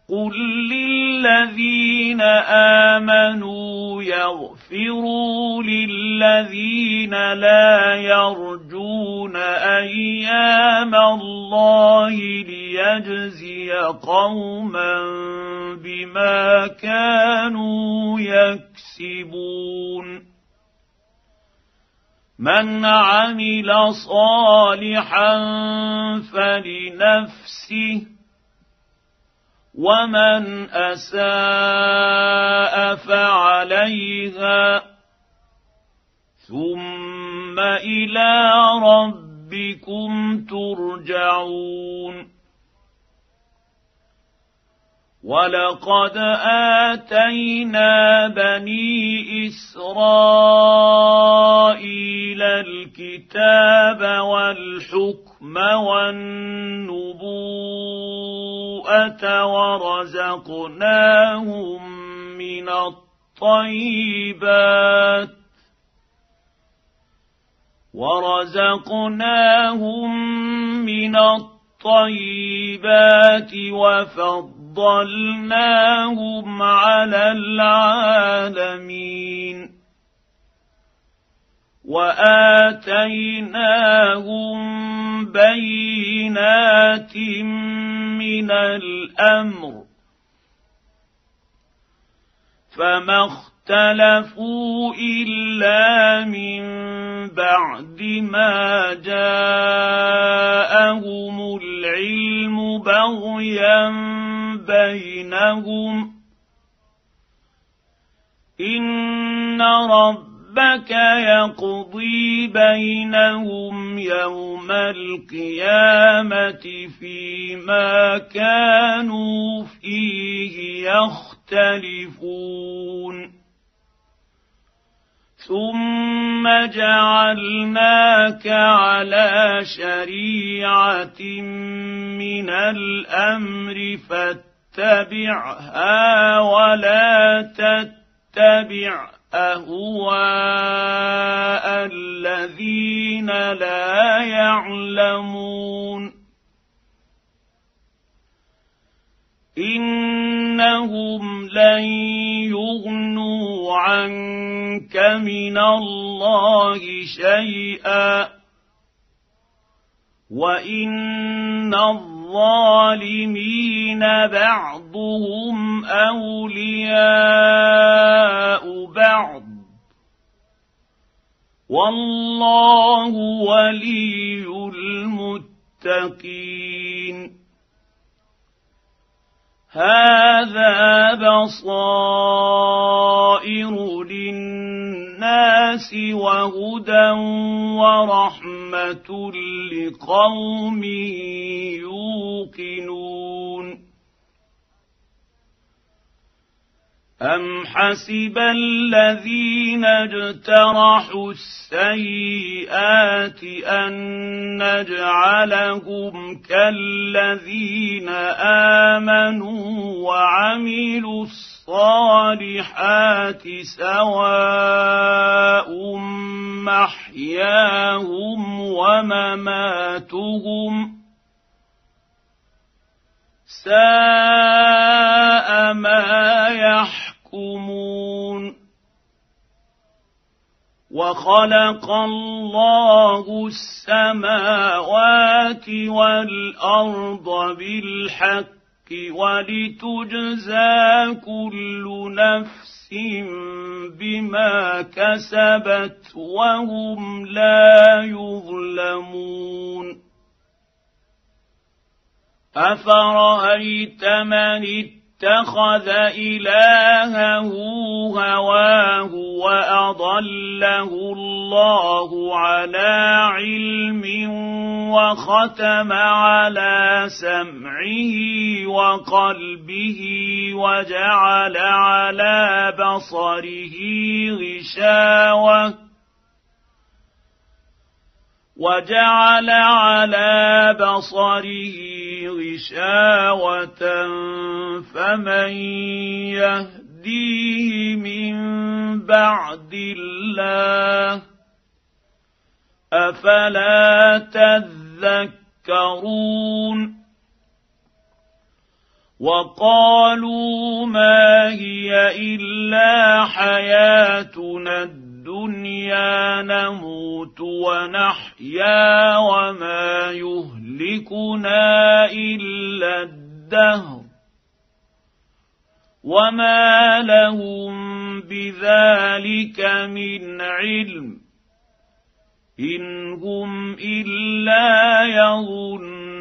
قل للذين آمنوا يغفروا للذين لا يرجون أيام الله ليجزي قوما بما كانوا يكسبون من عمل صالحا فلنفسه ومن أساء فعليها ثم إلى ربكم ترجعون ولقد آتينا بني إسرائيل الكتاب والحكم والنبوءة ورزقناهم من الطيبات وفضلناهم على العالمين وآتيناهم بينات من الأمر فما اختلفوا إلا من بعد ما جاءهم العلم بغيا بينهم إن ربك يقضي بينهم يوم القيامة فيما كانوا فيه يختلفون ثم جعلناك على شريعة من الأمر فاتبعها ولا تتبع أهواء الذين لا يعلمون إنهم لن يغنوا عنك من الله شيئا وإن الظالمين بعضهم أولياء بعض والله ولي المتقين هذا بصائر للناس وهدى ورحمة لقوم يوقنون أم حسب الذين اجترحوا السيئات أن نجعلهم كالذين آمنوا وعملوا الصالحات سواء محياهم ومماتهم ساء ما يحكمون وخلق الله السماوات والأرض بالحق ولتجزى كل نفس بما كسبت وهم لا يظلمون أفرأيت من اتخذ إلهه هواه وأضله الله على علم وختم على سمعه وقلبه وجعل على بصره غشاوة فمن يهديه من بعد الله أفلا تذكرون وقالوا ما هي الا حياتنا الدنيا نموت ونحيا وما يهلكنا الا الدهر وما لهم بذلك من علم ان هم الا يظنون.